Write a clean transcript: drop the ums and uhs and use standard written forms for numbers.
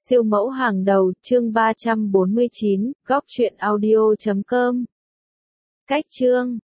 Siêu mẫu hàng đầu, chương 349, góc truyện audio.com. Cách chương